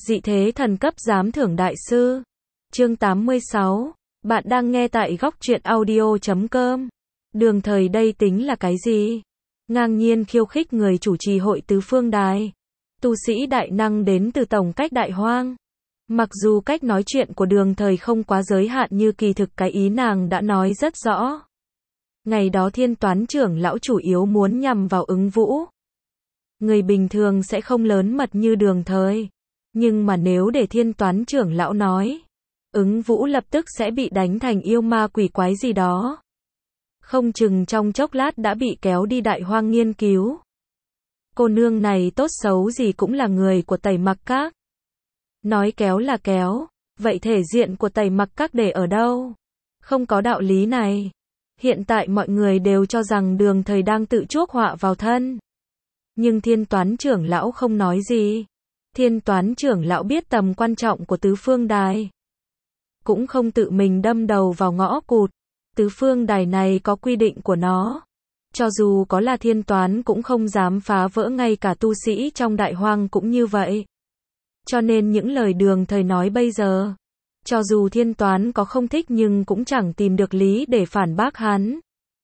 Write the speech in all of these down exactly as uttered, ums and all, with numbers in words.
Dị thế thần cấp giám thưởng đại sư. Chương tám mươi sáu. Bạn đang nghe tại góc truyện audio chấm com. Đường thời đây tính là cái gì? Ngang nhiên khiêu khích người chủ trì hội tứ phương đài. Tu sĩ đại năng đến từ tổng cách đại hoang. Mặc dù cách nói chuyện của đường thời không quá giới hạn như kỳ thực cái ý nàng đã nói rất rõ. Ngày đó Thiên Toán trưởng lão chủ yếu muốn nhằm vào Ứng Vũ. Người bình thường sẽ không lớn mật như đường thời. Nhưng mà nếu để Thiên Toán trưởng lão nói, Ứng Vũ lập tức sẽ bị đánh thành yêu ma quỷ quái gì đó. Không chừng trong chốc lát đã bị kéo đi đại hoang nghiên cứu. Cô nương này tốt xấu gì cũng là người của Tẩy Mặc Các. Nói kéo là kéo, vậy thể diện của Tẩy Mặc Các để ở đâu? Không có đạo lý này. Hiện tại mọi người đều cho rằng đường thời đang tự chuốc họa vào thân. Nhưng Thiên Toán trưởng lão không nói gì. Thiên Toán trưởng lão biết tầm quan trọng của tứ phương đài. Cũng không tự mình đâm đầu vào ngõ cụt. Tứ phương đài này có quy định của nó. Cho dù có là Thiên Toán cũng không dám phá vỡ, ngay cả tu sĩ trong đại hoang cũng như vậy. Cho nên những lời đường thời nói bây giờ, cho dù Thiên Toán có không thích nhưng cũng chẳng tìm được lý để phản bác hắn.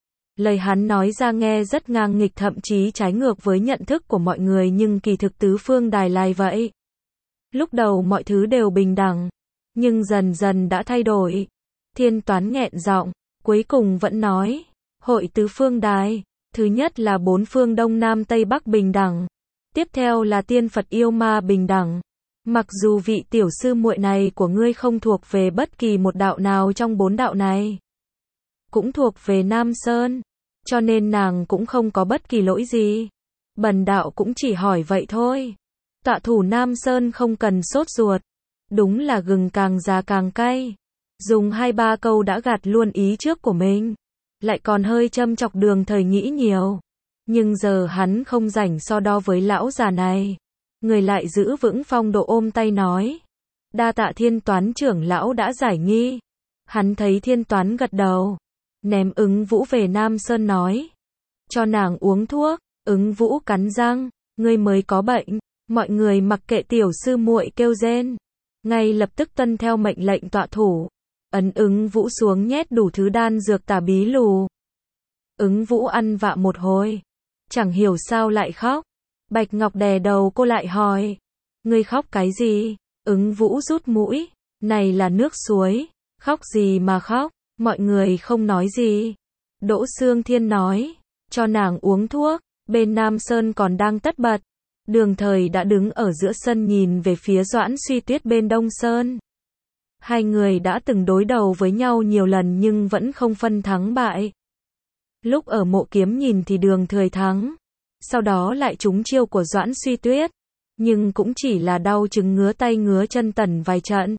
Lời hắn nói ra nghe rất ngang nghịch, thậm chí trái ngược với nhận thức của mọi người, nhưng kỳ thực tứ phương đài lai vậy. Lúc đầu mọi thứ đều bình đẳng, nhưng dần dần đã thay đổi. Thiên Toán nghẹn giọng, cuối cùng vẫn nói, hội tứ phương đài, thứ nhất là bốn phương đông nam tây bắc bình đẳng, tiếp theo là tiên Phật yêu ma bình đẳng. Mặc dù vị tiểu sư muội này của ngươi không thuộc về bất kỳ một đạo nào trong bốn đạo này, cũng thuộc về Nam Sơn, cho nên nàng cũng không có bất kỳ lỗi gì. Bần đạo cũng chỉ hỏi vậy thôi. Tọa thủ Nam Sơn không cần sốt ruột. Đúng là gừng càng già càng cay. Dùng hai ba câu đã gạt luôn ý trước của mình. Lại còn hơi châm chọc đường thời nghĩ nhiều. Nhưng giờ hắn không rảnh so đo với lão già này. Người lại giữ vững phong độ, ôm tay nói. Đa tạ Thiên Toán trưởng lão đã giải nghi. Hắn thấy Thiên Toán gật đầu, ném Ứng Vũ về Nam Sơn nói. Cho nàng uống thuốc. Ứng Vũ cắn răng. Ngươi mới có bệnh. Mọi người mặc kệ tiểu sư muội kêu rên, ngay lập tức tuân theo mệnh lệnh tọa thủ. Ấn Ứng Vũ xuống nhét đủ thứ đan dược tà bí lù. Ứng Vũ ăn vạ một hồi, chẳng hiểu sao lại khóc. Bạch Ngọc đè đầu cô lại hỏi. Ngươi khóc cái gì? Ứng Vũ rút mũi. Này là nước suối. Khóc gì mà khóc? Mọi người không nói gì. Đỗ Xương Thiên nói. Cho nàng uống thuốc. Bên Nam Sơn còn đang tất bật. Đường thời đã đứng ở giữa sân nhìn về phía Doãn Suy Tuyết bên Đông Sơn. Hai người đã từng đối đầu với nhau nhiều lần nhưng vẫn không phân thắng bại. Lúc ở Mộ Kiếm nhìn thì đường thời thắng. Sau đó lại trúng chiêu của Doãn Suy Tuyết. Nhưng cũng chỉ là đau chứng ngứa tay ngứa chân tần vài trận.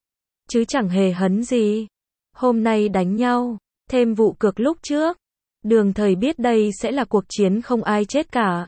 Chứ chẳng hề hấn gì. Hôm nay đánh nhau, thêm vụ cược lúc trước. Đường thời biết đây sẽ là cuộc chiến không ai chết cả.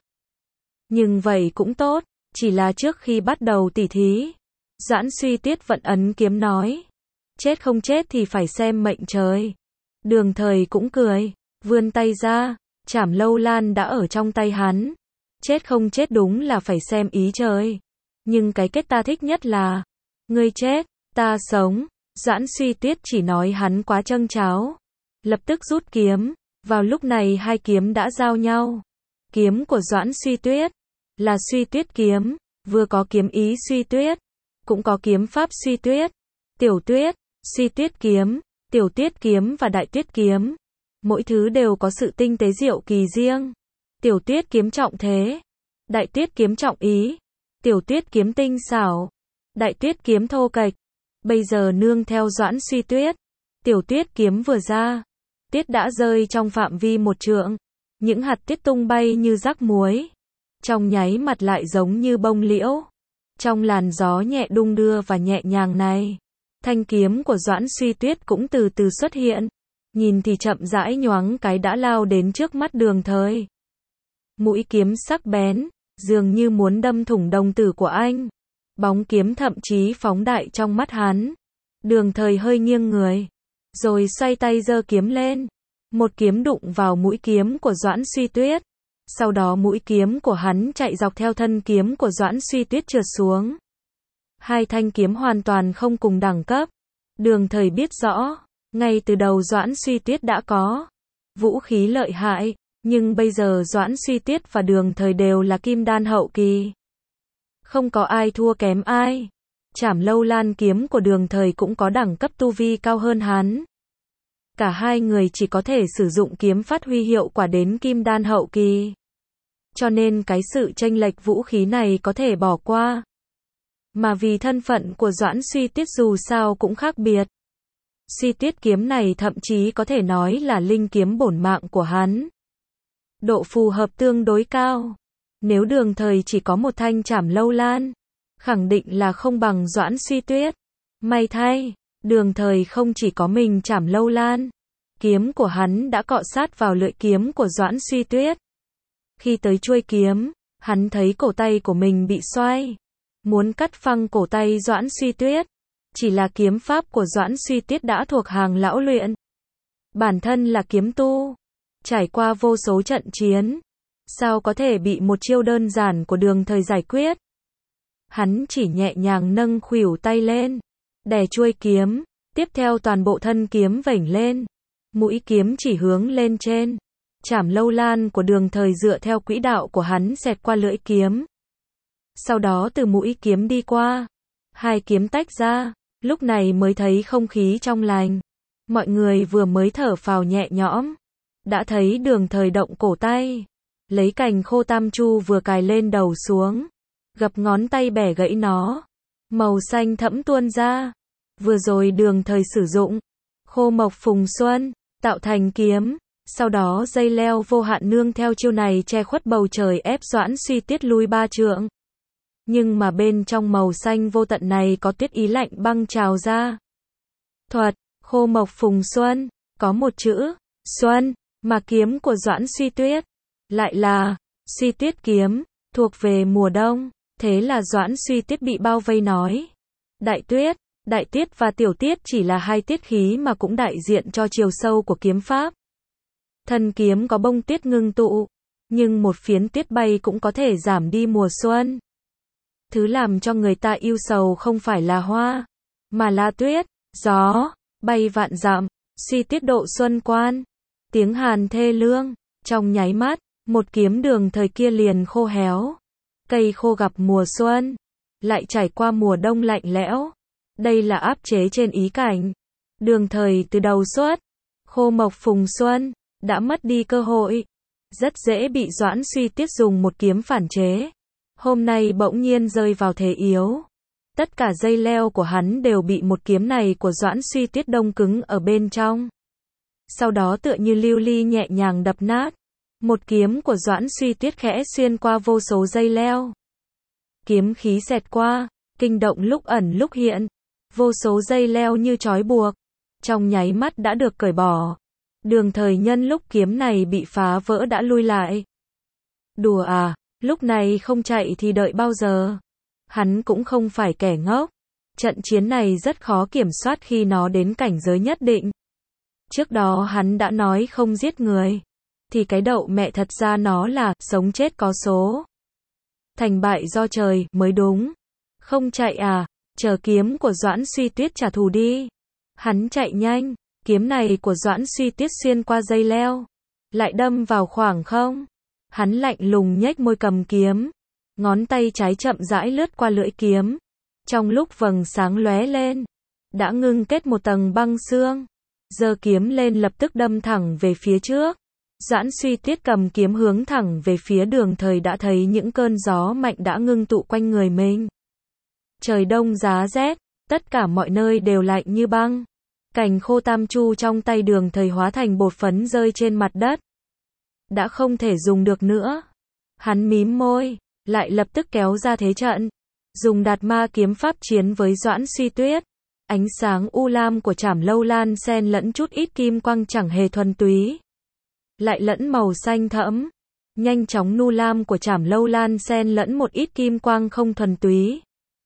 Nhưng vậy cũng tốt, chỉ là trước khi bắt đầu tỉ thí, Doãn Suy Tuyết vẫn ấn kiếm nói. Chết không chết thì phải xem mệnh trời. Đường thời cũng cười, vươn tay ra, chảm lâu lan đã ở trong tay hắn. Chết không chết đúng là phải xem ý trời. Nhưng cái kết ta thích nhất là, ngươi chết, ta sống. Doãn Suy Tuyết chỉ nói hắn quá trâng tráo. Lập tức rút kiếm, vào lúc này hai kiếm đã giao nhau. Kiếm của Doãn Suy Tuyết là Suy Tuyết kiếm, vừa có kiếm ý Suy Tuyết, cũng có kiếm pháp Suy Tuyết. Tiểu Tuyết, Suy Tuyết kiếm, Tiểu Tuyết kiếm và Đại Tuyết kiếm. Mỗi thứ đều có sự tinh tế diệu kỳ riêng. Tiểu Tuyết kiếm trọng thế, Đại Tuyết kiếm trọng ý. Tiểu Tuyết kiếm tinh xảo, Đại Tuyết kiếm thô kệch. Bây giờ nương theo Doãn Suy Tuyết, Tiểu Tuyết kiếm vừa ra, tiết đã rơi trong phạm vi một trượng. Những hạt tiết tung bay như rác muối. Trong nháy mặt lại giống như bông liễu. Trong làn gió nhẹ đung đưa và nhẹ nhàng này, thanh kiếm của Doãn Suy Tuyết cũng từ từ xuất hiện. Nhìn thì chậm rãi nhoáng cái đã lao đến trước mắt đường thời. Mũi kiếm sắc bén, dường như muốn đâm thủng đồng tử của anh. Bóng kiếm thậm chí phóng đại trong mắt hắn. Đường thời hơi nghiêng người, rồi xoay tay giơ kiếm lên. Một kiếm đụng vào mũi kiếm của Doãn Suy Tuyết. Sau đó mũi kiếm của hắn chạy dọc theo thân kiếm của Doãn Suy Tuyết trượt xuống. Hai thanh kiếm hoàn toàn không cùng đẳng cấp. Đường Thời biết rõ, ngay từ đầu Doãn Suy Tuyết đã có vũ khí lợi hại, nhưng bây giờ Doãn Suy Tuyết và Đường Thời đều là kim đan hậu kỳ. Không có ai thua kém ai. Trảm Lâu Lan kiếm của Đường Thời cũng có đẳng cấp tu vi cao hơn hắn. Cả hai người chỉ có thể sử dụng kiếm phát huy hiệu quả đến kim đan hậu kỳ. Cho nên cái sự chênh lệch vũ khí này có thể bỏ qua. Mà vì thân phận của Doãn Suy Tuyết dù sao cũng khác biệt. Suy Tuyết kiếm này thậm chí có thể nói là linh kiếm bổn mạng của hắn. Độ phù hợp tương đối cao. Nếu Đường Thời chỉ có một thanh Trảm Lâu Lan, khẳng định là không bằng Doãn Suy Tuyết. May thay, Đường Thời không chỉ có mình Trảm Lâu Lan. Kiếm của hắn đã cọ sát vào lưỡi kiếm của Doãn Suy Tuyết. Khi tới chuôi kiếm, hắn thấy cổ tay của mình bị xoay. Muốn cắt phăng cổ tay Doãn Suy Tuyết. Chỉ là kiếm pháp của Doãn Suy Tuyết đã thuộc hàng lão luyện. Bản thân là kiếm tu. Trải qua vô số trận chiến. Sao có thể bị một chiêu đơn giản của Đường Thời giải quyết. Hắn chỉ nhẹ nhàng nâng khuỷu tay lên. Đè chuôi kiếm. Tiếp theo toàn bộ thân kiếm vểnh lên. Mũi kiếm chỉ hướng lên trên. Trảm Lâu Lan của Đường Thời dựa theo quỹ đạo của hắn xẹt qua lưỡi kiếm. Sau đó từ mũi kiếm đi qua. Hai kiếm tách ra. Lúc này mới thấy không khí trong lành. Mọi người vừa mới thở phào nhẹ nhõm. Đã thấy Đường Thời động cổ tay. Lấy cành khô tam chu vừa cài lên đầu xuống. Gập ngón tay bẻ gãy nó. Màu xanh thẫm tuôn ra. Vừa rồi Đường Thời sử dụng. Khô mộc phùng xuân. Tạo thành kiếm. Sau đó dây leo vô hạn nương theo chiêu này che khuất bầu trời ép Doãn Suy Tuyết lui ba trượng. Nhưng mà bên trong màu xanh vô tận này có tuyết ý lạnh băng trào ra. Thuật, khô mộc phùng xuân, có một chữ, xuân, mà kiếm của Doãn Suy Tuyết. Lại là, Suy Tuyết kiếm, thuộc về mùa đông. Thế là Doãn Suy Tuyết bị bao vây nói. Đại tuyết, đại tiết và tiểu tiết chỉ là hai tiết khí mà cũng đại diện cho chiều sâu của kiếm pháp. Thân kiếm có bông tuyết ngưng tụ, nhưng một phiến tuyết bay cũng có thể giảm đi mùa xuân. Thứ làm cho người ta yêu sầu không phải là hoa, mà là tuyết, gió, bay vạn dặm, suy tiết độ xuân quan. Tiếng hàn thê lương, trong nháy mắt, một kiếm Đường Thời kia liền khô héo. Cây khô gặp mùa xuân, lại trải qua mùa đông lạnh lẽo. Đây là áp chế trên ý cảnh. Đường Thời từ đầu xuất, khô mộc phùng xuân, đã mất đi cơ hội. Rất dễ bị Doãn Suy Tuyết dùng một kiếm phản chế. Hôm nay bỗng nhiên rơi vào thế yếu. Tất cả dây leo của hắn đều bị một kiếm này của Doãn Suy Tuyết đông cứng ở bên trong. Sau đó tựa như lưu ly nhẹ nhàng đập nát. Một kiếm của Doãn Suy Tuyết khẽ xuyên qua vô số dây leo. Kiếm khí xẹt qua, kinh động lúc ẩn lúc hiện. Vô số dây leo như trói buộc. Trong nháy mắt đã được cởi bỏ. Đường Thời nhân lúc kiếm này bị phá vỡ đã lui lại. Đùa à, lúc này không chạy thì đợi bao giờ. Hắn cũng không phải kẻ ngốc. Trận chiến này rất khó kiểm soát khi nó đến cảnh giới nhất định. Trước đó hắn đã nói không giết người. Thì cái đậu mẹ thật ra nó là sống chết có số. Thành bại do trời mới đúng. Không chạy à, chờ kiếm của Doãn Suy Tuyết trả thù đi. Hắn chạy nhanh. Kiếm này của Doãn Suy Tuyết xuyên qua dây leo. Lại đâm vào khoảng không. Hắn lạnh lùng nhếch môi cầm kiếm. Ngón tay trái chậm rãi lướt qua lưỡi kiếm. Trong lúc vầng sáng lóe lên. Đã ngưng kết một tầng băng xương. Giơ kiếm lên lập tức đâm thẳng về phía trước. Doãn Suy Tuyết cầm kiếm hướng thẳng về phía Đường Thời đã thấy những cơn gió mạnh đã ngưng tụ quanh người mình. Trời đông giá rét. Tất cả mọi nơi đều lạnh như băng. Cành khô tam chu trong tay Đường Thời hóa thành bột phấn rơi trên mặt đất. Đã không thể dùng được nữa. Hắn mím môi, lại lập tức kéo ra thế trận. Dùng Đạt Ma kiếm pháp chiến với Doãn Suy Tuyết. Ánh sáng u lam của Trảm Lâu Lan xen lẫn chút ít kim quang chẳng hề thuần túy. Lại lẫn màu xanh thẫm. Nhanh chóng nu lam của Trảm Lâu Lan xen lẫn một ít kim quang không thuần túy.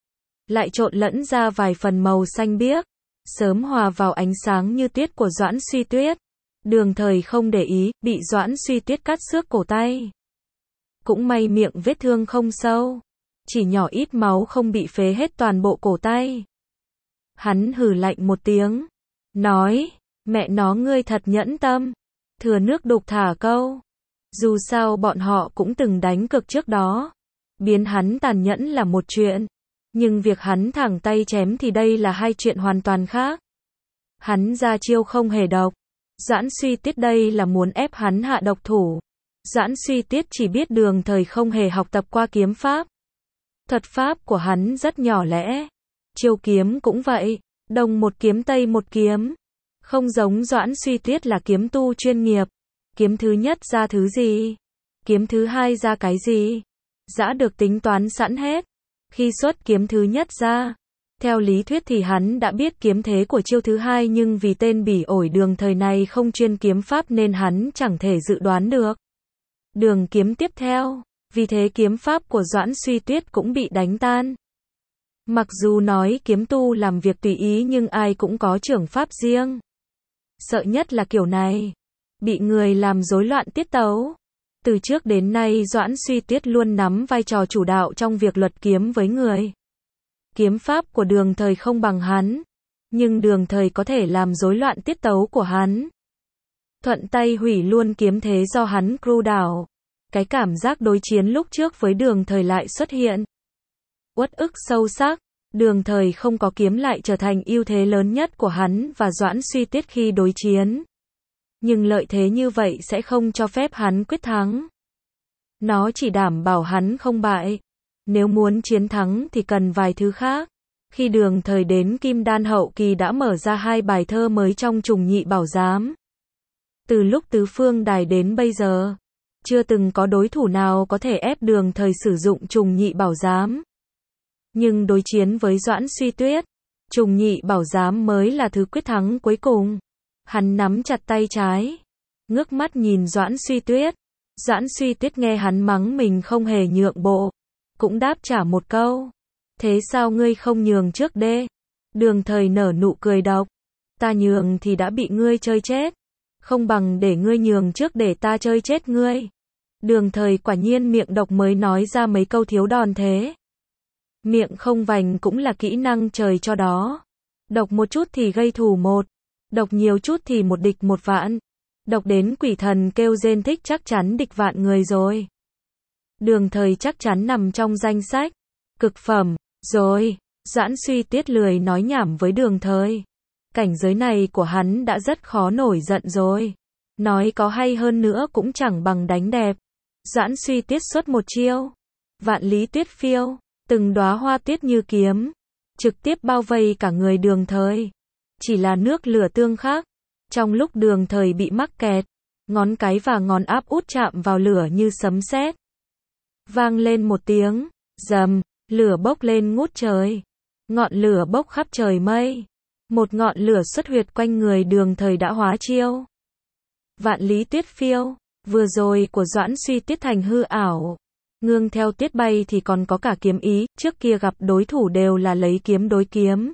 Lại trộn lẫn ra vài phần màu xanh biếc. Sớm hòa vào ánh sáng như tuyết của Doãn Suy Tuyết. Đường Thời không để ý, bị Doãn Suy Tuyết cắt xước cổ tay. Cũng may miệng vết thương không sâu. chỉ nhỏ ít máu không bị phế hết toàn bộ cổ tay. Hắn hừ lạnh một tiếng, nói, mẹ nó ngươi thật nhẫn tâm, thừa nước đục thả câu. Dù sao bọn họ cũng từng đánh cược trước đó, biến hắn tàn nhẫn là một chuyện, nhưng việc hắn thẳng tay chém thì đây là hai chuyện hoàn toàn khác. Hắn ra chiêu không hề độc, Doãn Suy Tuyết đây là muốn ép hắn hạ độc thủ. Doãn Suy Tuyết chỉ biết Đường Thời không hề học tập qua kiếm pháp. Thuật pháp của hắn rất nhỏ lẻ, chiêu kiếm cũng vậy, đông một kiếm tây một kiếm. Không giống Doãn Suy Tuyết là kiếm tu chuyên nghiệp. Kiếm thứ nhất ra thứ gì? Kiếm thứ hai ra cái gì? Đã được tính toán sẵn hết. Khi xuất kiếm thứ nhất ra, theo lý thuyết thì hắn đã biết kiếm thế của chiêu thứ hai, nhưng vì tên bỉ ổi Đường Thời này không chuyên kiếm pháp nên hắn chẳng thể dự đoán được đường kiếm tiếp theo, vì thế kiếm pháp của Doãn Suy Tuyết cũng bị đánh tan. Mặc dù nói kiếm tu làm việc tùy ý nhưng ai cũng có trưởng pháp riêng. Sợ nhất là kiểu này, bị người làm rối loạn tiết tấu. Từ trước đến nay Doãn Suy Tuyết luôn nắm vai trò chủ đạo trong việc luật kiếm với người. Kiếm pháp của Đường Thời không bằng hắn, nhưng Đường Thời có thể làm rối loạn tiết tấu của hắn. Thuận tay hủy luôn kiếm thế do hắn cru đảo. Cái cảm giác đối chiến lúc trước với Đường Thời lại xuất hiện. Uất ức sâu sắc, Đường Thời không có kiếm lại trở thành ưu thế lớn nhất của hắn và Doãn Suy Tuyết khi đối chiến. Nhưng lợi thế như vậy sẽ không cho phép hắn quyết thắng. Nó chỉ đảm bảo hắn không bại. Nếu muốn chiến thắng thì cần vài thứ khác. Khi Đường Thời đến Kim Đan hậu kỳ đã mở ra hai bài thơ mới trong Trùng Nhị Bảo Giám. Từ lúc Tứ Phương Đài đến bây giờ, chưa từng có đối thủ nào có thể ép Đường Thời sử dụng Trùng Nhị Bảo Giám. Nhưng đối chiến với Doãn Suy Tuyết, Trùng Nhị Bảo Giám mới là thứ quyết thắng cuối cùng. Hắn nắm chặt tay trái, ngước mắt nhìn Doãn Suy Tuyết. Doãn Suy Tuyết nghe hắn mắng mình không hề nhượng bộ, cũng đáp trả một câu. Thế sao ngươi không nhường trước đê? Đường Thời nở nụ cười độc. Ta nhường thì đã bị ngươi chơi chết. Không bằng để ngươi nhường trước để ta chơi chết ngươi. Đường Thời quả nhiên miệng độc mới nói ra mấy câu thiếu đòn thế. Miệng không vành cũng là kỹ năng trời cho đó. Độc một chút thì gây thù một. Độc nhiều chút thì một địch một vạn. Độc đến quỷ thần kêu rên thích chắc chắn địch vạn người rồi. Đường Thời chắc chắn nằm trong danh sách cực phẩm rồi. Doãn Suy Tuyết lười nói nhảm với Đường Thời. Cảnh giới này của hắn đã rất khó nổi giận rồi. Nói có hay hơn nữa cũng chẳng bằng đánh đẹp. Doãn Suy Tuyết xuất một chiêu. Vạn lý tuyết phiêu. Từng đóa hoa tuyết như kiếm. Trực tiếp bao vây cả người Đường Thời. Chỉ là nước lửa tương khắc. Trong lúc Đường Thời bị mắc kẹt, ngón cái và ngón áp út chạm vào lửa như sấm sét. Vang lên một tiếng, rầm, lửa bốc lên ngút trời. Ngọn lửa bốc khắp trời mây. Một ngọn lửa xuất huyệt quanh người Đường Thời đã hóa chiêu. Vạn lý tuyết phiêu, vừa rồi của Doãn Suy Tuyết thành hư ảo. Ngương theo tuyết bay thì còn có cả kiếm ý, trước kia gặp đối thủ đều là lấy kiếm đối kiếm.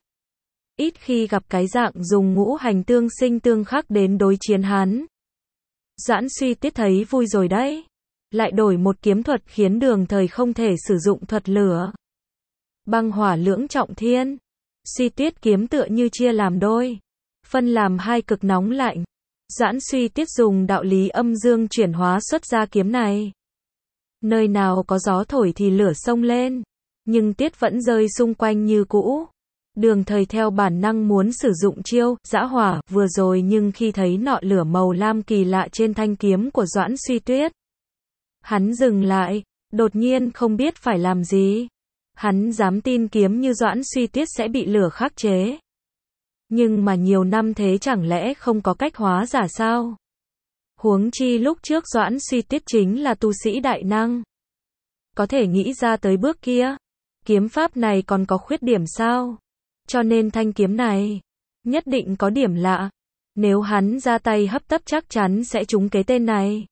Ít khi gặp cái dạng dùng ngũ hành tương sinh tương khắc đến đối chiến hắn. Doãn Suy Tuyết thấy vui rồi đấy. Lại đổi một kiếm thuật khiến Đường Thời không thể sử dụng thuật lửa. Băng hỏa lưỡng trọng thiên. Suy Tuyết kiếm tựa như chia làm đôi. Phân làm hai cực nóng lạnh. Doãn Suy Tuyết dùng đạo lý âm dương chuyển hóa xuất ra kiếm này. Nơi nào có gió thổi thì lửa xông lên. Nhưng tiết vẫn rơi xung quanh như cũ. Đường Thời theo bản năng muốn sử dụng chiêu dã hỏa vừa rồi, nhưng khi thấy nọ lửa màu lam kỳ lạ trên thanh kiếm của Doãn Suy Tuyết, hắn dừng lại, đột nhiên không biết phải làm gì. Hắn dám tin kiếm như Doãn Suy Tuyết sẽ bị lửa khắc chế. Nhưng mà nhiều năm thế chẳng lẽ không có cách hóa giả sao? Huống chi lúc trước Doãn Suy Tuyết chính là tu sĩ đại năng. Có thể nghĩ ra tới bước kia. Kiếm pháp này còn có khuyết điểm sao? Cho nên thanh kiếm này nhất định có điểm lạ. Nếu hắn ra tay hấp tấp chắc chắn sẽ trúng cái tên này.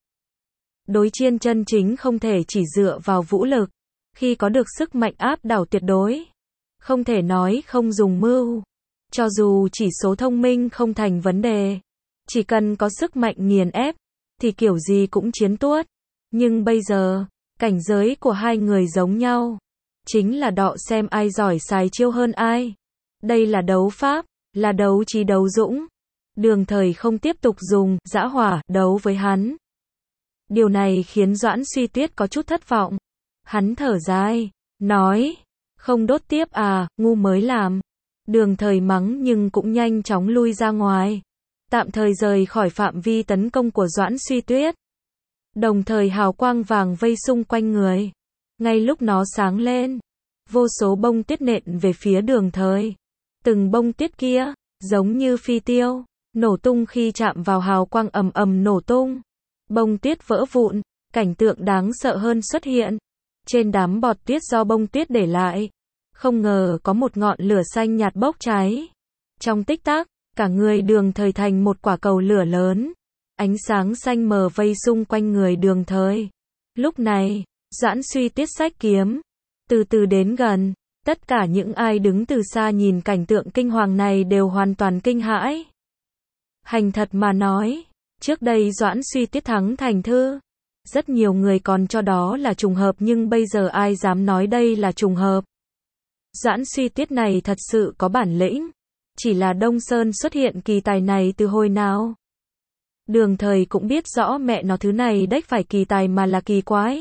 Đối chiến chân chính không thể chỉ dựa vào vũ lực. Khi có được sức mạnh áp đảo tuyệt đối, không thể nói không dùng mưu. Cho dù chỉ số thông minh không thành vấn đề, chỉ cần có sức mạnh nghiền ép, thì kiểu gì cũng chiến tuốt. Nhưng bây giờ, cảnh giới của hai người giống nhau. chính là đọ xem ai giỏi xài chiêu hơn ai. Đây là đấu pháp, là đấu trí đấu dũng. Đường Thời không tiếp tục dùng dã hỏa đấu với hắn. Điều này khiến Doãn Suy Tuyết có chút thất vọng. Hắn thở dài, nói, không đốt tiếp à, ngu mới làm. Đường Thời mắng nhưng cũng nhanh chóng lui ra ngoài, tạm thời rời khỏi phạm vi tấn công của Doãn Suy Tuyết. Đồng thời hào quang vàng vây xung quanh người. Ngay lúc nó sáng lên, vô số bông tuyết nện về phía Đường Thời. Từng bông tuyết kia, giống như phi tiêu, nổ tung khi chạm vào hào quang, ầm ầm nổ tung. Bông tuyết vỡ vụn, cảnh tượng đáng sợ hơn xuất hiện. Trên đám bọt tuyết do bông tuyết để lại, không ngờ có một ngọn lửa xanh nhạt bốc cháy. Trong tích tắc, cả người Đường Thời thành một quả cầu lửa lớn. Ánh sáng xanh mờ vây xung quanh người Đường Thời. Lúc này, Doãn Suy Tuyết xách kiếm, từ từ đến gần. Tất cả những ai đứng từ xa nhìn cảnh tượng kinh hoàng này đều hoàn toàn kinh hãi. Thành thật mà nói, trước đây Doãn Suy Tuyết thắng Thành Thư, rất nhiều người còn cho đó là trùng hợp, nhưng bây giờ ai dám nói đây là trùng hợp. Doãn Suy Tuyết này thật sự có bản lĩnh. Chỉ là Đông Sơn xuất hiện kỳ tài này từ hồi nào? Đường Thời cũng biết rõ mẹ nó thứ này đếch phải kỳ tài mà là kỳ quái.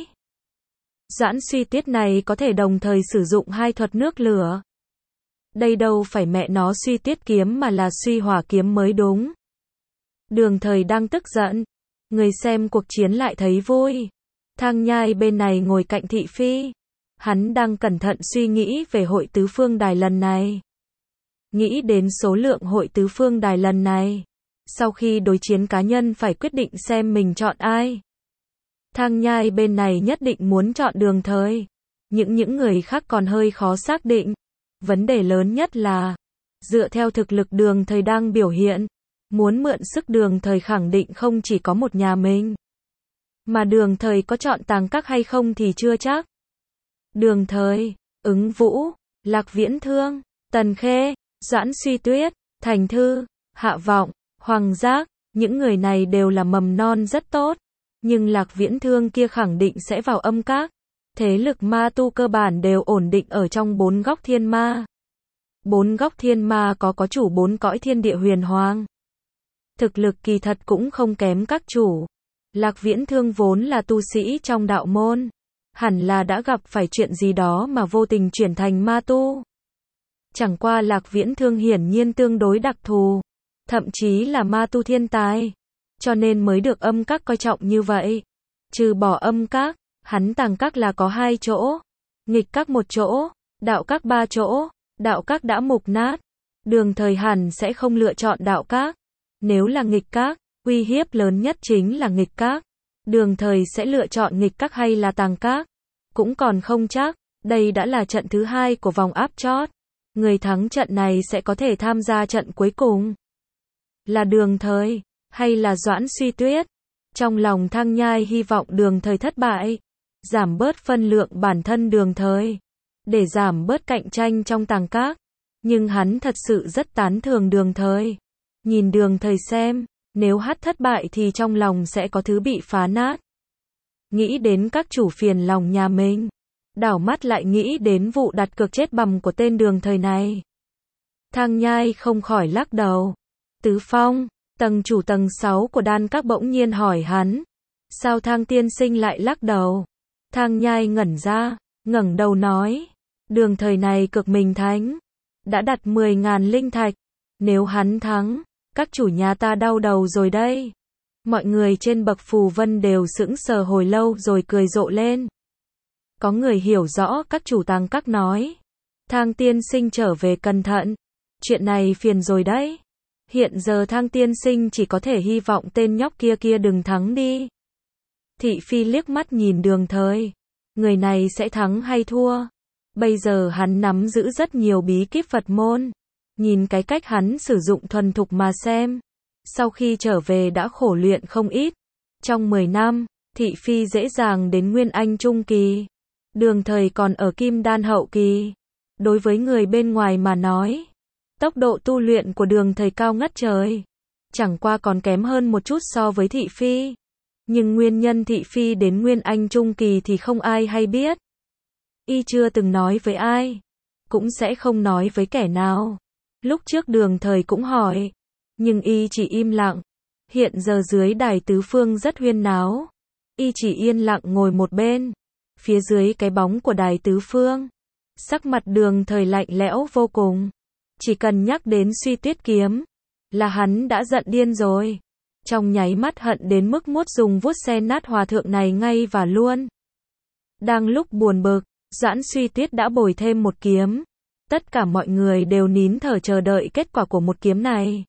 Doãn Suy Tuyết này có thể đồng thời sử dụng hai thuật nước lửa. Đây đâu phải mẹ nó Suy Tuyết kiếm mà là Suy Hỏa kiếm mới đúng. Đường Thời đang tức giận, người xem cuộc chiến lại thấy vui. Thang Nhai bên này ngồi cạnh thị phi. Hắn đang cẩn thận suy nghĩ về hội tứ phương đài lần này. Nghĩ đến số lượng hội tứ phương đài lần này. Sau khi đối chiến cá nhân phải quyết định xem mình chọn ai. Thang Nhai bên này nhất định muốn chọn Đường Thời. Những những người khác còn hơi khó xác định. Vấn đề lớn nhất là, dựa theo thực lực Đường Thời đang biểu hiện, muốn mượn sức Đường Thời khẳng định không chỉ có một nhà mình. Mà Đường Thời có chọn Tàng Các hay không thì chưa chắc. Đường Thời, Ứng Vũ, Lạc Viễn Thương, Tần Khê, Doãn Suy Tuyết, Thành Thư, Hạ Vọng, Hoàng Giác, những người này đều là mầm non rất tốt. Nhưng Lạc Viễn Thương kia khẳng định sẽ vào âm các. Thế lực ma tu cơ bản đều ổn định ở trong bốn góc thiên ma. Bốn góc thiên ma có có chủ bốn cõi thiên địa huyền hoàng. Thực lực kỳ thật cũng không kém các chủ. Lạc Viễn Thương vốn là tu sĩ trong đạo môn. Hẳn là đã gặp phải chuyện gì đó mà vô tình chuyển thành ma tu. Chẳng qua Lạc Viễn Thương hiển nhiên tương đối đặc thù. Thậm chí là ma tu thiên tài. Cho nên mới được âm các coi trọng như vậy. Trừ bỏ âm các, hắn Tàng Các là có hai chỗ. Nghịch các một chỗ, đạo các ba chỗ. Đạo các đã mục nát. Đường Thời hẳn sẽ không lựa chọn đạo các. Nếu là nghịch các, uy hiếp lớn nhất chính là nghịch các. Đường Thời sẽ lựa chọn nghịch các hay là Tàng Các? Cũng còn không chắc. Đây đã là trận thứ hai của vòng áp chót. Người thắng trận này sẽ có thể tham gia trận cuối cùng. Là Đường Thời, hay là Doãn Suy Tuyết? Trong lòng Thang Nhai hy vọng Đường Thời thất bại. Giảm bớt phân lượng bản thân Đường Thời. Để giảm bớt cạnh tranh trong Tàng Các. Nhưng hắn thật sự rất tán thưởng Đường Thời. Nhìn Đường Thời xem, nếu hát thất bại thì trong lòng sẽ có thứ bị phá nát. Nghĩ đến các chủ phiền lòng nhà mình. Đảo mắt lại nghĩ đến vụ đặt cược chết bầm của tên Đường Thời này. Thang Nhai không khỏi lắc đầu. Tứ Phong, tầng chủ tầng sáu của Đan Các bỗng nhiên hỏi hắn. Sao Thang tiên sinh lại lắc đầu? Thang Nhai ngẩn ra, ngẩng đầu nói. Đường Thời này cực mình thánh. Đã đặt mười ngàn linh thạch. Nếu hắn thắng, các chủ nhà ta đau đầu rồi đây. Mọi người trên bậc phù vân đều sững sờ hồi lâu rồi cười rộ lên. Có người hiểu rõ các chủ Tàng Các nói. Thang tiên sinh trở về cẩn thận. Chuyện này phiền rồi đấy. Hiện giờ Thang tiên sinh chỉ có thể hy vọng tên nhóc kia kia đừng thắng đi. Thị phi liếc mắt nhìn Đường Thời. Người này sẽ thắng hay thua? Bây giờ hắn nắm giữ rất nhiều bí kíp Phật môn. Nhìn cái cách hắn sử dụng thuần thục mà xem. Sau khi trở về đã khổ luyện không ít. Trong mười năm, thị phi dễ dàng đến Nguyên Anh Trung Kỳ. Đường Thời còn ở Kim Đan Hậu Kỳ. Đối với người bên ngoài mà nói, tốc độ tu luyện của Đường Thời cao ngất trời. Chẳng qua còn kém hơn một chút so với thị phi. Nhưng nguyên nhân thị phi đến Nguyên Anh Trung Kỳ thì không ai hay biết. Y chưa từng nói với ai, cũng sẽ không nói với kẻ nào. Lúc trước Đường Thời cũng hỏi, nhưng Y chỉ im lặng. Hiện giờ dưới đài tứ phương rất huyên náo. Y chỉ yên lặng ngồi một bên, phía dưới cái bóng của đài tứ phương. Sắc mặt Đường Thời lạnh lẽo vô cùng. Chỉ cần nhắc đến Suy Tuyết kiếm, là hắn đã giận điên rồi. Trong nháy mắt hận đến mức muốn dùng vuốt xe nát hòa thượng này ngay và luôn. Đang lúc buồn bực, Doãn Suy Tuyết đã bồi thêm một kiếm. Tất cả mọi người đều nín thở chờ đợi kết quả của một kiếm này.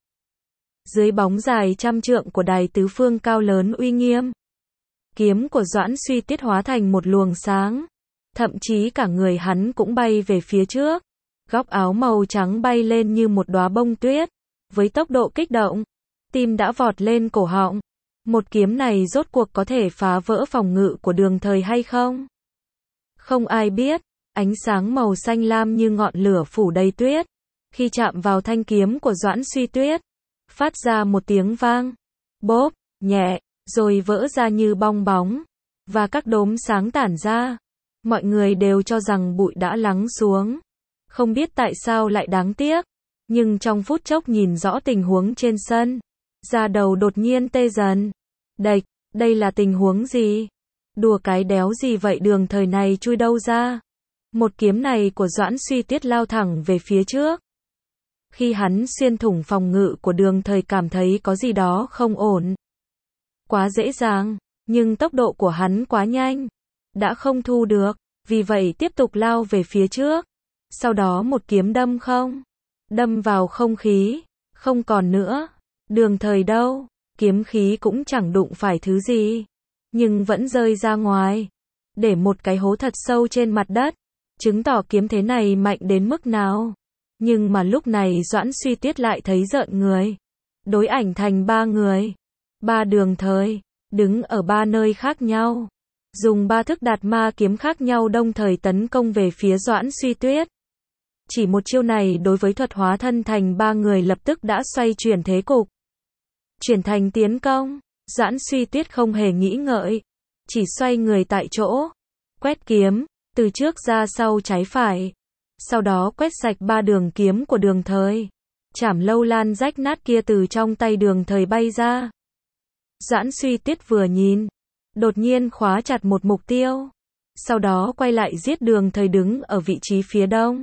Dưới bóng dài trăm trượng của đài tứ phương cao lớn uy nghiêm, kiếm của Doãn Suy Tuyết hóa thành một luồng sáng. Thậm chí cả người hắn cũng bay về phía trước. Góc áo màu trắng bay lên như một đóa bông tuyết. Với tốc độ kích động, tim đã vọt lên cổ họng. Một kiếm này rốt cuộc có thể phá vỡ phòng ngự của Đường Thời hay không? Không ai biết. Ánh sáng màu xanh lam như ngọn lửa phủ đầy tuyết. Khi chạm vào thanh kiếm của Doãn Suy Tuyết, phát ra một tiếng vang, bốp, nhẹ, rồi vỡ ra như bong bóng, và các đốm sáng tản ra. Mọi người đều cho rằng bụi đã lắng xuống. Không biết tại sao lại đáng tiếc, nhưng trong phút chốc nhìn rõ tình huống trên sân, da đầu đột nhiên tê dần. Đệch, đây là tình huống gì? Đùa cái đéo gì vậy, Đường Thời này chui đâu ra? Một kiếm này của Doãn Suy Tuyết lao thẳng về phía trước. Khi hắn xuyên thủng phòng ngự của Đường Thời cảm thấy có gì đó không ổn. Quá dễ dàng, nhưng tốc độ của hắn quá nhanh. Đã không thu được, vì vậy tiếp tục lao về phía trước. Sau đó một kiếm đâm không? Đâm vào không khí, không còn nữa. Đường Thời đâu? Kiếm khí cũng chẳng đụng phải thứ gì, nhưng vẫn rơi ra ngoài, để một cái hố thật sâu trên mặt đất, chứng tỏ kiếm thế này mạnh đến mức nào. Nhưng mà lúc này Doãn Suy Tuyết lại thấy rợn người. Đối ảnh thành ba người, ba Đường Thời, đứng ở ba nơi khác nhau, dùng ba thức đạt ma kiếm khác nhau đồng thời tấn công về phía Doãn Suy Tuyết. Chỉ một chiêu này đối với thuật hóa thân thành ba người lập tức đã xoay chuyển thế cục. Chuyển thành tiến công, Doãn Suy Tuyết không hề nghĩ ngợi, chỉ xoay người tại chỗ, quét kiếm, từ trước ra sau trái phải. Sau đó quét sạch ba đường kiếm của Đường Thời. Chảm lâu lan rách nát kia từ trong tay Đường Thời bay ra. Doãn Suy Tuyết vừa nhìn, đột nhiên khóa chặt một mục tiêu. Sau đó quay lại giết Đường Thời đứng ở vị trí phía đông.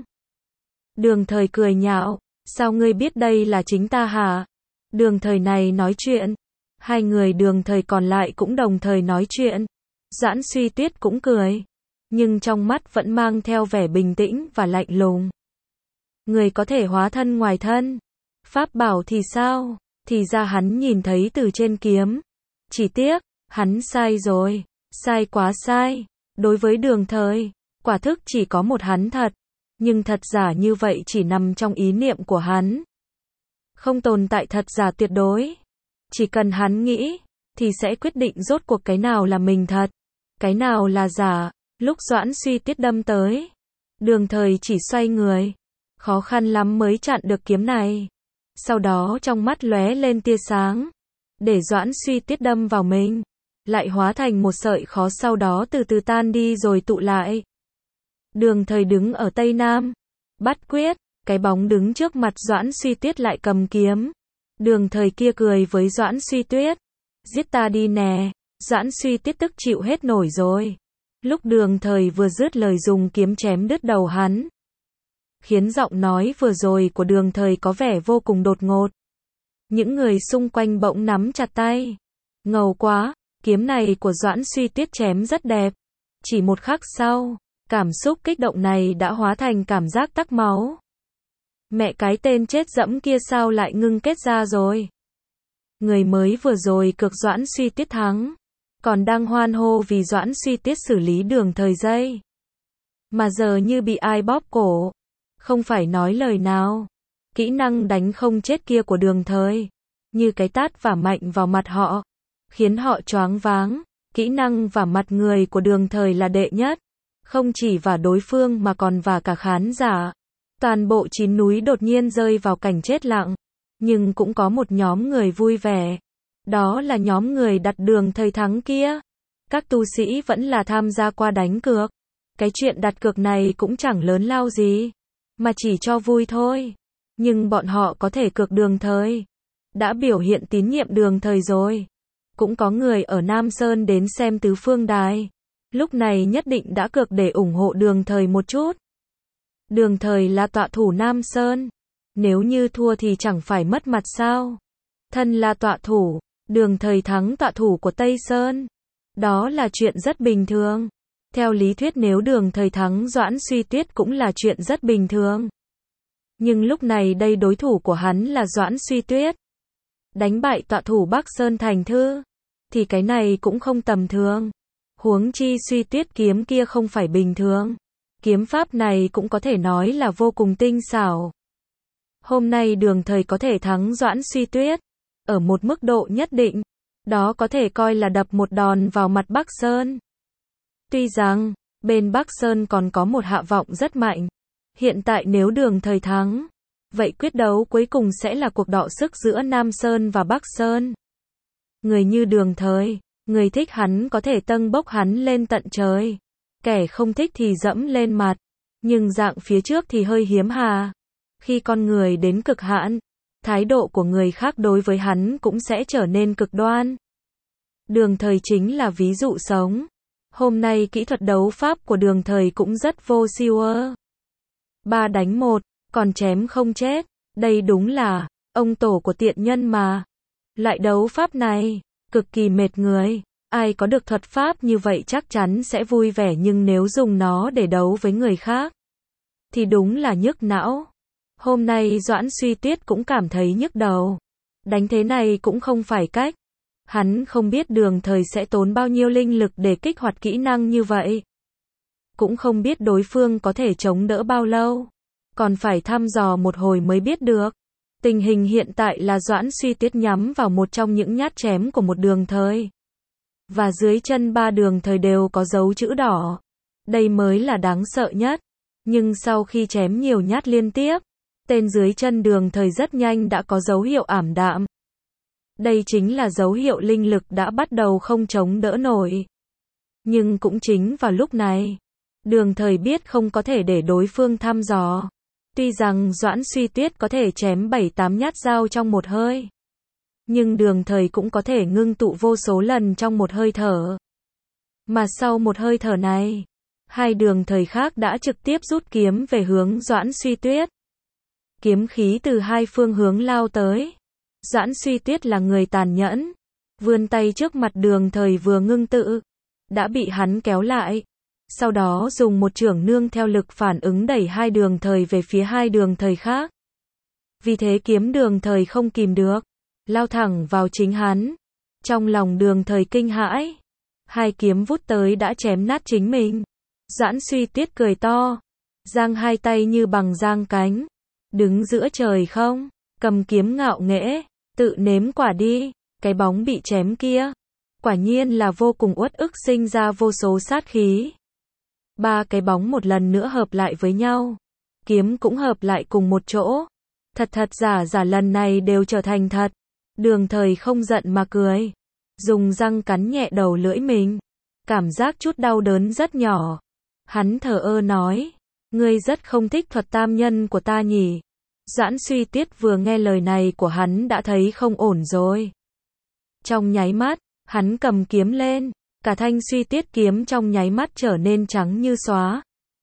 Đường Thời cười nhạo, sao ngươi biết đây là chính ta hả? Đường Thời này nói chuyện. Hai người Đường Thời còn lại cũng đồng thời nói chuyện. Doãn Suy Tuyết cũng cười, nhưng trong mắt vẫn mang theo vẻ bình tĩnh và lạnh lùng. Người có thể hóa thân ngoài thân, pháp bảo thì sao? Thì ra hắn nhìn thấy từ trên kiếm. Chỉ tiếc, hắn sai rồi, sai quá sai. Đối với Đường Thời, quả thức chỉ có một hắn thật, nhưng thật giả như vậy chỉ nằm trong ý niệm của hắn. Không tồn tại thật giả tuyệt đối. Chỉ cần hắn nghĩ, thì sẽ quyết định rốt cuộc cái nào là mình thật, cái nào là giả. Lúc Doãn Suy Tuyết đâm tới, Đường Thời chỉ xoay người, khó khăn lắm mới chặn được kiếm này. Sau đó trong mắt lóe lên tia sáng, để Doãn Suy Tuyết đâm vào mình, lại hóa thành một sợi khói, sau đó từ từ tan đi rồi tụ lại. Đường Thời đứng ở Tây Nam, bắt quyết, cái bóng đứng trước mặt Doãn Suy Tuyết lại cầm kiếm. Đường Thời kia cười với Doãn Suy Tuyết, giết ta đi nè. Doãn Suy Tuyết tức chịu hết nổi rồi. Lúc Đường Thời vừa dứt lời dùng kiếm chém đứt đầu hắn, khiến giọng nói vừa rồi của Đường Thời có vẻ vô cùng đột ngột. Những người xung quanh bỗng nắm chặt tay. Ngầu quá, kiếm này của Doãn Suy Tuyết chém rất đẹp. Chỉ một khắc sau, cảm xúc kích động này đã hóa thành cảm giác tắc máu. Mẹ cái tên chết dẫm kia sao lại ngưng kết ra rồi? Người mới vừa rồi cược Doãn Suy Tuyết thắng, còn đang hoan hô vì Doãn Suy Tuyết xử lý Đường Thời dây. Mà giờ như bị ai bóp cổ, không phải nói lời nào. Kỹ năng đánh không chết kia của Đường Thời, như cái tát vả mạnh vào mặt họ, khiến họ choáng váng. Kỹ năng vả mặt người của Đường Thời là đệ nhất, không chỉ vả đối phương mà còn vả cả khán giả. Toàn bộ chín núi đột nhiên rơi vào cảnh chết lặng, nhưng cũng có một nhóm người vui vẻ. Đó là nhóm người đặt Đường Thời thắng kia. Các tu sĩ vẫn là tham gia qua đánh cược, Cái chuyện đặt cược này cũng chẳng lớn lao gì, mà chỉ cho vui thôi. Nhưng bọn họ có thể cược Đường Thời. Đã biểu hiện tín nhiệm Đường Thời rồi. Cũng có người ở Nam Sơn đến xem tứ phương đài. Lúc này nhất định đã cược để ủng hộ Đường Thời một chút. Đường Thời là tọa thủ Nam Sơn. Nếu như thua thì chẳng phải mất mặt sao? Thân là tọa thủ, Đường Thời thắng tọa thủ của Tây Sơn. Đó là chuyện rất bình thường. Theo lý thuyết nếu Đường Thời thắng Doãn Suy Tuyết cũng là chuyện rất bình thường. Nhưng lúc này đây đối thủ của hắn là Doãn Suy Tuyết. Đánh bại tọa thủ Bắc Sơn Thành Thư. Thì cái này cũng không tầm thường. Huống chi Suy Tuyết kiếm kia không phải bình thường. Kiếm pháp này cũng có thể nói là vô cùng tinh xảo. Hôm nay Đường Thời có thể thắng Doãn Suy Tuyết. Ở một mức độ nhất định. Đó có thể coi là đập một đòn vào mặt Bắc Sơn. Tuy rằng, bên Bắc Sơn còn có một hạ vọng rất mạnh. Hiện tại nếu Đường Thời thắng, vậy quyết đấu cuối cùng sẽ là cuộc đọ sức giữa Nam Sơn và Bắc Sơn. Người như Đường Thời, người thích hắn có thể tâng bốc hắn lên tận trời. Kẻ không thích thì dẫm lên mặt. Nhưng dạng phía trước thì hơi hiếm hà. Khi con người đến cực hạn, thái độ của người khác đối với hắn cũng sẽ trở nên cực đoan. Đường Thời chính là ví dụ sống. Hôm nay kỹ thuật đấu pháp của Đường Thời cũng rất vô siêu ơ. Ba đánh một, còn chém không chết. Đây đúng là ông tổ của tiện nhân mà. Loại đấu pháp này, cực kỳ mệt người. Ai có được thuật pháp như vậy chắc chắn sẽ vui vẻ, nhưng nếu dùng nó để đấu với người khác, thì đúng là nhức não. Hôm nay Doãn Suy Tuyết cũng cảm thấy nhức đầu. Đánh thế này cũng không phải cách. Hắn không biết Đường Thời sẽ tốn bao nhiêu linh lực để kích hoạt kỹ năng như vậy. Cũng không biết đối phương có thể chống đỡ bao lâu. Còn phải thăm dò một hồi mới biết được. Tình hình hiện tại là Doãn Suy Tuyết nhắm vào một trong những nhát chém của một Đường Thời. Và dưới chân ba Đường Thời đều có dấu chữ đỏ. Đây mới là đáng sợ nhất. Nhưng sau khi chém nhiều nhát liên tiếp, tên dưới chân Đường Thời rất nhanh đã có dấu hiệu ảm đạm. Đây chính là dấu hiệu linh lực đã bắt đầu không chống đỡ nổi. Nhưng cũng chính vào lúc này, Đường Thời biết không có thể để đối phương thăm dò. Tuy rằng Doãn Suy Tuyết có thể chém bảy tám nhát dao trong một hơi, nhưng Đường Thời cũng có thể ngưng tụ vô số lần trong một hơi thở. Mà sau một hơi thở này, hai Đường Thời khác đã trực tiếp rút kiếm về hướng Doãn Suy Tuyết. Kiếm khí từ hai phương hướng lao tới. Doãn Suy Tuyết là người tàn nhẫn, vươn tay trước mặt Đường Thời vừa ngưng tự, đã bị hắn kéo lại. Sau đó dùng một chưởng nương theo lực phản ứng đẩy hai Đường Thời về phía hai Đường Thời khác. Vì thế kiếm Đường Thời không kìm được, lao thẳng vào chính hắn. Trong lòng Đường Thời kinh hãi, hai kiếm vút tới đã chém nát chính mình. Doãn Suy Tuyết cười to, giang hai tay như bằng giang cánh, đứng giữa trời không, cầm kiếm ngạo nghễ, tự nếm quả đi. Cái bóng bị chém kia, quả nhiên là vô cùng uất ức, sinh ra vô số sát khí. Ba cái bóng một lần nữa hợp lại với nhau, kiếm cũng hợp lại cùng một chỗ. Thật thật giả giả lần này đều trở thành thật. Đường Thời không giận mà cười, dùng răng cắn nhẹ đầu lưỡi mình, cảm giác chút đau đớn rất nhỏ. Hắn thờ ơ nói, ngươi rất không thích thuật tam nhân của ta nhỉ? Doãn Suy Tuyết vừa nghe lời này của hắn đã thấy không ổn rồi. Trong nháy mắt, hắn cầm kiếm lên, cả thanh Suy Tuyết kiếm trong nháy mắt trở nên trắng như xóa.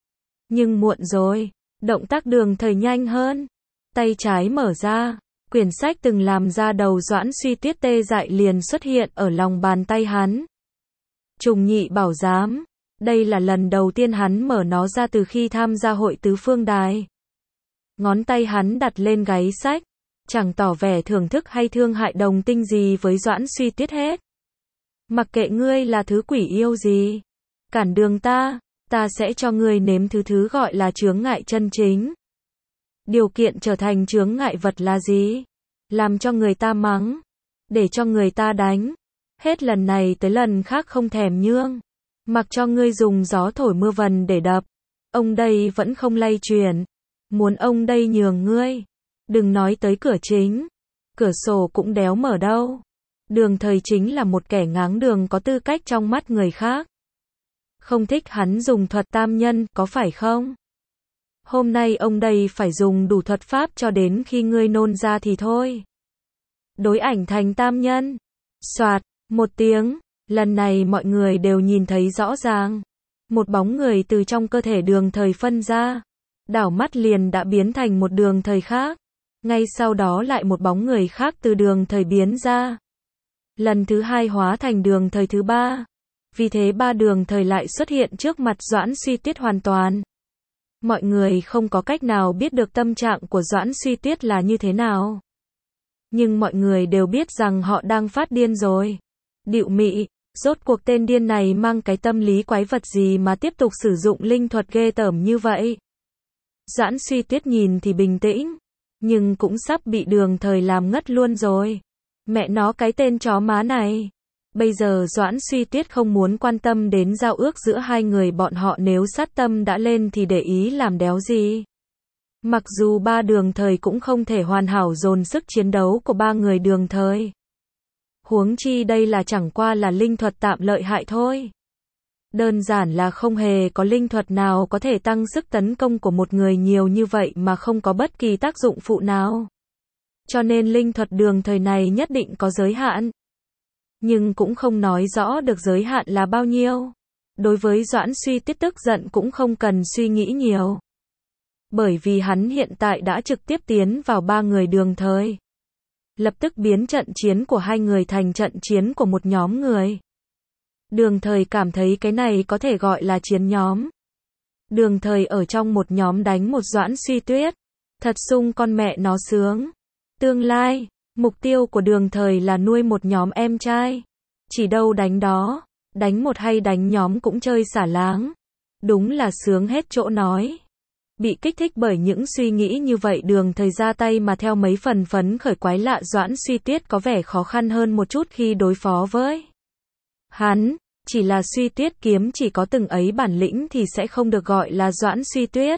Nhưng muộn rồi, động tác Đường Thời nhanh hơn. Tay trái mở ra, quyển sách từng làm ra đầu Doãn Suy Tuyết tê dại liền xuất hiện ở lòng bàn tay hắn. Trùng Nhị Bảo Giám, đây là lần đầu tiên hắn mở nó ra từ khi tham gia hội tứ phương đài. Ngón tay hắn đặt lên gáy sách, chẳng tỏ vẻ thưởng thức hay thương hại đồng tình gì với Doãn Suy Tuyết hết. Mặc kệ ngươi là thứ quỷ yêu gì, cản đường ta, ta sẽ cho ngươi nếm thứ thứ gọi là chướng ngại chân chính. Điều kiện trở thành chướng ngại vật là gì? Làm cho người ta mắng, để cho người ta đánh, hết lần này tới lần khác không thèm nhương, mặc cho ngươi dùng gió thổi mưa vần để đập, ông đây vẫn không lay chuyển, muốn ông đây nhường ngươi, đừng nói tới cửa chính, cửa sổ cũng đéo mở đâu. Đường Thời chính là một kẻ ngáng đường có tư cách trong mắt người khác. Không thích hắn dùng thuật tam nhân, có phải không? Hôm nay ông đây phải dùng đủ thuật pháp cho đến khi ngươi nôn ra thì thôi. Đối ảnh thành tam nhân. Soạt, một tiếng, lần này mọi người đều nhìn thấy rõ ràng. Một bóng người từ trong cơ thể Đường Thời phân ra. Đảo mắt liền đã biến thành một Đường Thời khác. Ngay sau đó lại một bóng người khác từ Đường Thời biến ra. Lần thứ hai hóa thành Đường Thời thứ ba. Vì thế ba Đường Thời lại xuất hiện trước mặt Doãn Suy Tuyết hoàn toàn. Mọi người không có cách nào biết được tâm trạng của Doãn Suy Tuyết là như thế nào. Nhưng mọi người đều biết rằng họ đang phát điên rồi. Điệu mị, rốt cuộc tên điên này mang cái tâm lý quái vật gì mà tiếp tục sử dụng linh thuật ghê tởm như vậy. Doãn Suy Tuyết nhìn thì bình tĩnh, nhưng cũng sắp bị Đường Thời làm ngất luôn rồi. Mẹ nó cái tên chó má này. Bây giờ Doãn Suy Tuyết không muốn quan tâm đến giao ước giữa hai người bọn họ, nếu sát tâm đã lên thì để ý làm đéo gì. Mặc dù ba Đường Thời cũng không thể hoàn hảo dồn sức chiến đấu của ba người Đường Thời. Huống chi đây là chẳng qua là linh thuật tạm lợi hại thôi. Đơn giản là không hề có linh thuật nào có thể tăng sức tấn công của một người nhiều như vậy mà không có bất kỳ tác dụng phụ nào. Cho nên linh thuật Đường Thời này nhất định có giới hạn. Nhưng cũng không nói rõ được giới hạn là bao nhiêu. Đối với Doãn Suy Tuyết tức giận cũng không cần suy nghĩ nhiều. Bởi vì hắn hiện tại đã trực tiếp tiến vào ba người Đường Thời. Lập tức biến trận chiến của hai người thành trận chiến của một nhóm người. Đường Thời cảm thấy cái này có thể gọi là chiến nhóm. Đường Thời ở trong một nhóm đánh một Doãn Suy Tuyết. Thật sung con mẹ nó sướng. Tương lai, mục tiêu của Đường Thời là nuôi một nhóm em trai. Chỉ đâu đánh đó, đánh một hay đánh nhóm cũng chơi xả láng. Đúng là sướng hết chỗ nói. Bị kích thích bởi những suy nghĩ như vậy, Đường Thời ra tay mà theo mấy phần phấn khởi quái lạ. Doãn Suy Tuyết có vẻ khó khăn hơn một chút khi đối phó với hắn. Chỉ là Suy Tuyết kiếm chỉ có từng ấy bản lĩnh thì sẽ không được gọi là Doãn Suy Tuyết.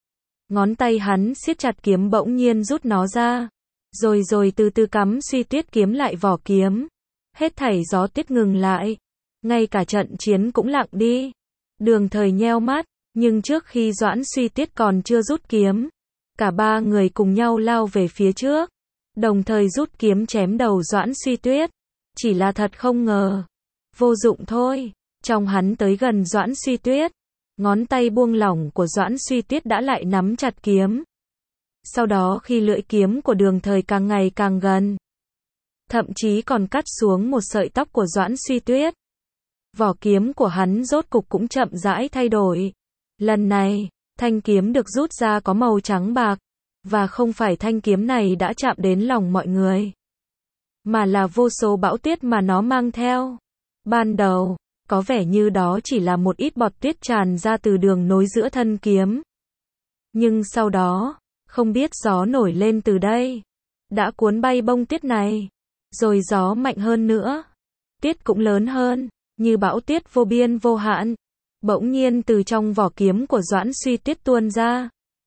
Ngón tay hắn siết chặt kiếm bỗng nhiên rút nó ra. Rồi rồi từ từ cắm Suy Tuyết kiếm lại vỏ kiếm. Hết thảy gió tuyết ngừng lại. Ngay cả trận chiến cũng lặng đi. Đường Thời nheo mắt. Nhưng trước khi Doãn Suy Tuyết còn chưa rút kiếm, cả ba người cùng nhau lao về phía trước, đồng thời rút kiếm chém đầu Doãn Suy Tuyết. Chỉ là thật không ngờ, vô dụng thôi. Trong hắn tới gần Doãn Suy Tuyết, ngón tay buông lỏng của Doãn Suy Tuyết đã lại nắm chặt kiếm. Sau đó khi lưỡi kiếm của Đường Thời càng ngày càng gần, thậm chí còn cắt xuống một sợi tóc của Doãn Suy Tuyết, vỏ kiếm của hắn rốt cục cũng chậm rãi thay đổi. Lần này, thanh kiếm được rút ra có màu trắng bạc, và không phải thanh kiếm này đã chạm đến lòng mọi người, mà là vô số bão tuyết mà nó mang theo. Ban đầu, có vẻ như đó chỉ là một ít bọt tuyết tràn ra từ đường nối giữa thân kiếm. Nhưng sau đó, không biết gió nổi lên từ đây, đã cuốn bay bông tuyết này, rồi gió mạnh hơn nữa, tuyết cũng lớn hơn, như bão tuyết vô biên vô hạn. Bỗng nhiên từ trong vỏ kiếm của Doãn Suy Tuyết tuôn ra.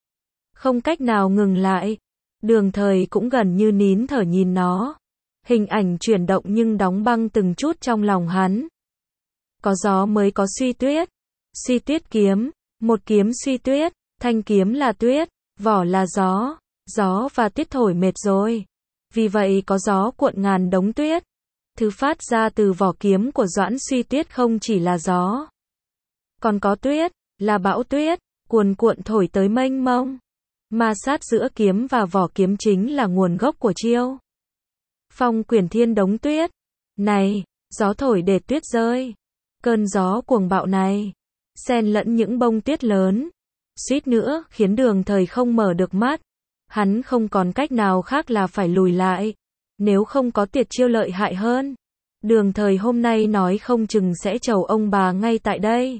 Không cách nào ngừng lại. Đường Thời cũng gần như nín thở nhìn nó. Hình ảnh chuyển động nhưng đóng băng từng chút trong lòng hắn. Có gió mới có Suy Tuyết. Suy Tuyết kiếm. Một kiếm Suy Tuyết. Thanh kiếm là tuyết. Vỏ là gió. Gió và tuyết thổi mệt rồi. Vì vậy có gió cuộn ngàn đống tuyết. Thứ phát ra từ vỏ kiếm của Doãn Suy Tuyết không chỉ là gió, còn có tuyết, là bão tuyết, cuồn cuộn thổi tới mênh mông. Ma sát giữa kiếm và vỏ kiếm chính là nguồn gốc của chiêu Phong Quyển Thiên đống tuyết. Này, gió thổi để tuyết rơi. Cơn gió cuồng bạo này, xen lẫn những bông tuyết lớn, suýt nữa khiến Đường Thời không mở được mắt. Hắn không còn cách nào khác là phải lùi lại. Nếu không có tuyệt chiêu lợi hại hơn, Đường Thời hôm nay nói không chừng sẽ chầu ông bà ngay tại đây.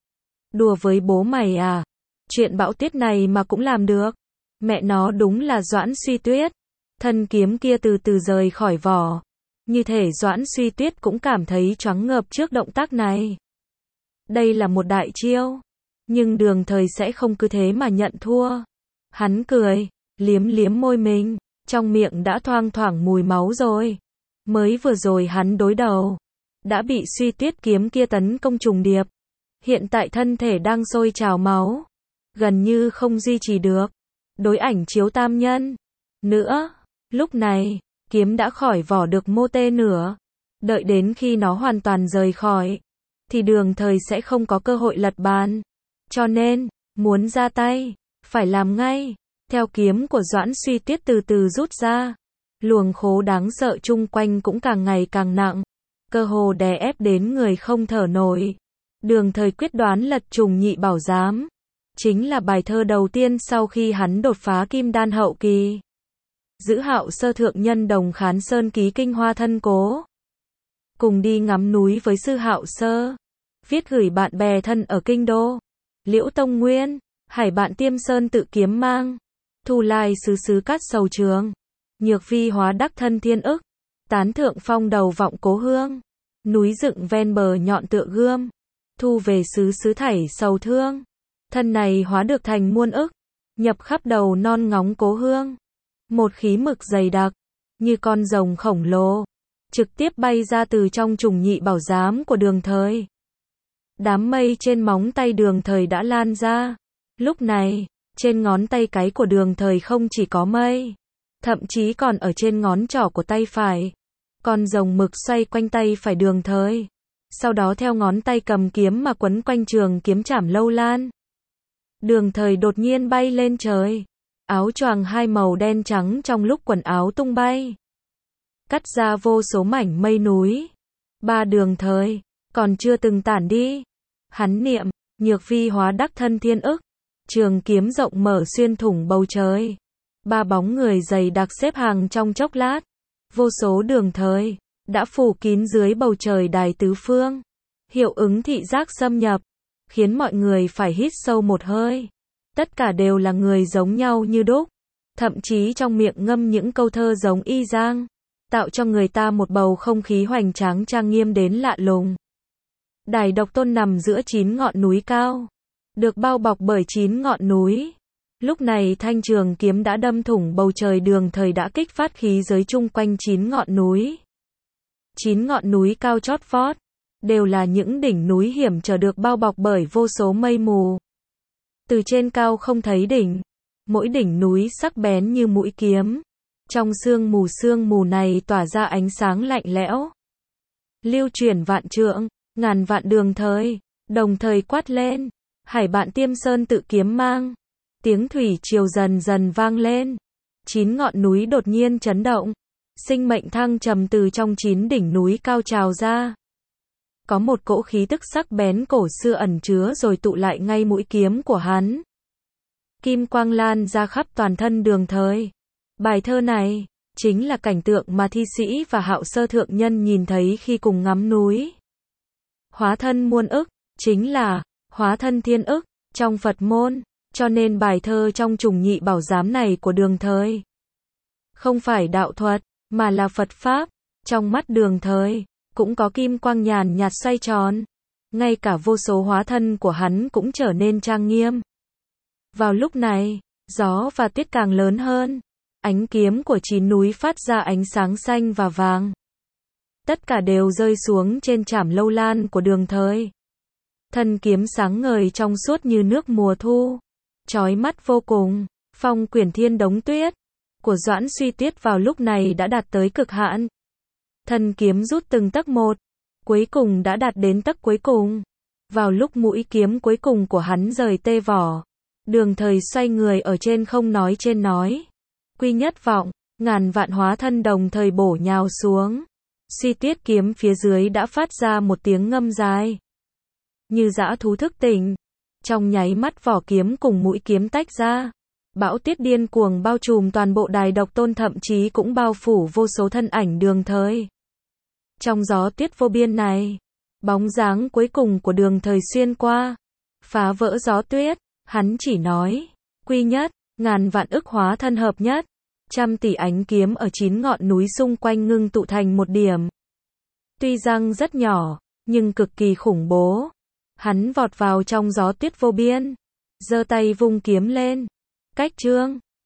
Đùa với bố mày à? Chuyện bão tuyết này mà cũng làm được. Mẹ nó đúng là Doãn Suy Tuyết. Thân kiếm kia từ từ rời khỏi vỏ. Như thể Doãn Suy Tuyết cũng cảm thấy choáng ngợp trước động tác này. Đây là một đại chiêu. Nhưng Đường Thời sẽ không cứ thế mà nhận thua. Hắn cười, liếm liếm môi mình. Trong miệng đã thoang thoảng mùi máu rồi. Mới vừa rồi hắn đối đầu, đã bị Suy Tuyết kiếm kia tấn công trùng điệp. Hiện tại thân thể đang sôi trào máu, gần như không duy trì được. Đối ảnh chiếu tam nhân. Nữa, lúc này, kiếm đã khỏi vỏ được mô tê nửa. Đợi đến khi nó hoàn toàn rời khỏi, thì Đường Thời sẽ không có cơ hội lật bàn. Cho nên, muốn ra tay, phải làm ngay. Theo kiếm của Doãn Suy Tuyết từ từ rút ra, luồng khố đáng sợ chung quanh cũng càng ngày càng nặng, cơ hồ đè ép đến người không thở nổi. Đường Thời quyết đoán lật trùng nhị bảo giám, chính là bài thơ đầu tiên sau khi hắn đột phá kim đan hậu kỳ. Giữ Hạo Sơ thượng nhân Đồng Khán Sơn ký kinh hoa thân cố, cùng đi ngắm núi với sư Hạo Sơ, viết gửi bạn bè thân ở kinh đô. Liễu Tông Nguyên, Hải bạn Tiêm Sơn tự kiếm mang, Thu Lai xứ xứ cát sầu trường, Nhược Phi hóa đắc thân thiên ức, Tán thượng phong đầu vọng cố hương, núi dựng ven bờ nhọn tựa gươm, thu về xứ xứ thảy sầu thương. Thân này hóa được thành muôn ức, nhập khắp đầu non ngóng cố hương. Một khí mực dày đặc, như con rồng khổng lồ, trực tiếp bay ra từ trong trùng nhị bảo giám của Đường Thời. Đám mây trên móng tay Đường Thời đã lan ra. Lúc này, trên ngón tay cái của Đường Thời không chỉ có mây, thậm chí còn ở trên ngón trỏ của tay phải. Con rồng mực xoay quanh tay phải Đường Thời, sau đó theo ngón tay cầm kiếm mà quấn quanh trường kiếm chảm lâu lan. Đường Thời đột nhiên bay lên trời, áo choàng hai màu đen trắng trong lúc quần áo tung bay, cắt ra vô số mảnh mây núi. Ba Đường Thời còn chưa từng tản đi, hắn niệm Nhược Phi hóa đắc thân thiên ức, trường kiếm rộng mở xuyên thủng bầu trời. Ba bóng người dày đặc xếp hàng trong chốc lát, vô số Đường Thời đã phủ kín dưới bầu trời đài tứ phương. Hiệu ứng thị giác xâm nhập, khiến mọi người phải hít sâu một hơi. Tất cả đều là người giống nhau như đúc, thậm chí trong miệng ngâm những câu thơ giống y giang, tạo cho người ta một bầu không khí hoành tráng trang nghiêm đến lạ lùng. Đài Độc Tôn nằm giữa chín ngọn núi cao, được bao bọc bởi chín ngọn núi. Lúc này thanh trường kiếm đã đâm thủng bầu trời. Đường Thời đã kích phát khí giới chung quanh chín ngọn núi. Chín ngọn núi cao chót vót, đều là những đỉnh núi hiểm trở được bao bọc bởi vô số mây mù. Từ trên cao không thấy đỉnh, mỗi đỉnh núi sắc bén như mũi kiếm. Trong sương mù sương mù này tỏa ra ánh sáng lạnh lẽo, lưu chuyển vạn trượng, ngàn vạn. Đường Thời đồng thời quát lên, Hải bạn Tiêm Sơn tự kiếm mang. Tiếng thủy triều dần dần vang lên, chín ngọn núi đột nhiên chấn động, sinh mệnh thăng trầm từ trong chín đỉnh núi cao trào ra. Có một cỗ khí tức sắc bén cổ xưa ẩn chứa rồi tụ lại ngay mũi kiếm của hắn. Kim quang lan ra khắp toàn thân Đường Thời. Bài thơ này chính là cảnh tượng mà thi sĩ và Hạo Sơ thượng nhân nhìn thấy khi cùng ngắm núi. Hóa thân muôn ức, chính là hóa thân thiên ức trong Phật môn, cho nên bài thơ trong trùng nhị bảo giám này của Đường Thời không phải đạo thuật, mà là Phật pháp. Trong mắt Đường Thời cũng có kim quang nhàn nhạt xoay tròn, ngay cả vô số hóa thân của hắn cũng trở nên trang nghiêm. Vào lúc này, gió và tuyết càng lớn hơn, ánh kiếm của chín núi phát ra ánh sáng xanh và vàng. Tất cả đều rơi xuống trên trảm lâu lan của Đường Thời. Thân kiếm sáng ngời trong suốt như nước mùa thu, chói mắt vô cùng. Phong quyển thiên đống tuyết của Doãn Suy Tuyết vào lúc này đã đạt tới cực hạn. Thân kiếm rút từng tấc một, cuối cùng đã đạt đến tấc cuối cùng. Vào lúc mũi kiếm cuối cùng của hắn rời tê vỏ, Đường Thời xoay người ở trên không nói trên nói. Quy nhất vọng, ngàn vạn hóa thân đồng thời bổ nhào xuống. Suy Tuyết kiếm phía dưới đã phát ra một tiếng ngâm dài, như dã thú thức tỉnh. Trong nháy mắt vỏ kiếm cùng mũi kiếm tách ra. Bão tuyết điên cuồng bao trùm toàn bộ Đài Độc Tôn, thậm chí cũng bao phủ vô số thân ảnh Đường Thời. Trong gió tuyết vô biên này, bóng dáng cuối cùng của Đường Thời xuyên qua, phá vỡ gió tuyết. Hắn chỉ nói, quy nhất, ngàn vạn ức hóa thân hợp nhất. Trăm tỷ ánh kiếm ở chín ngọn núi xung quanh ngưng tụ thành một điểm. Tuy rằng rất nhỏ, nhưng cực kỳ khủng bố. Hắn vọt vào trong gió tuyết vô biên, giơ tay vung kiếm lên. Cách chương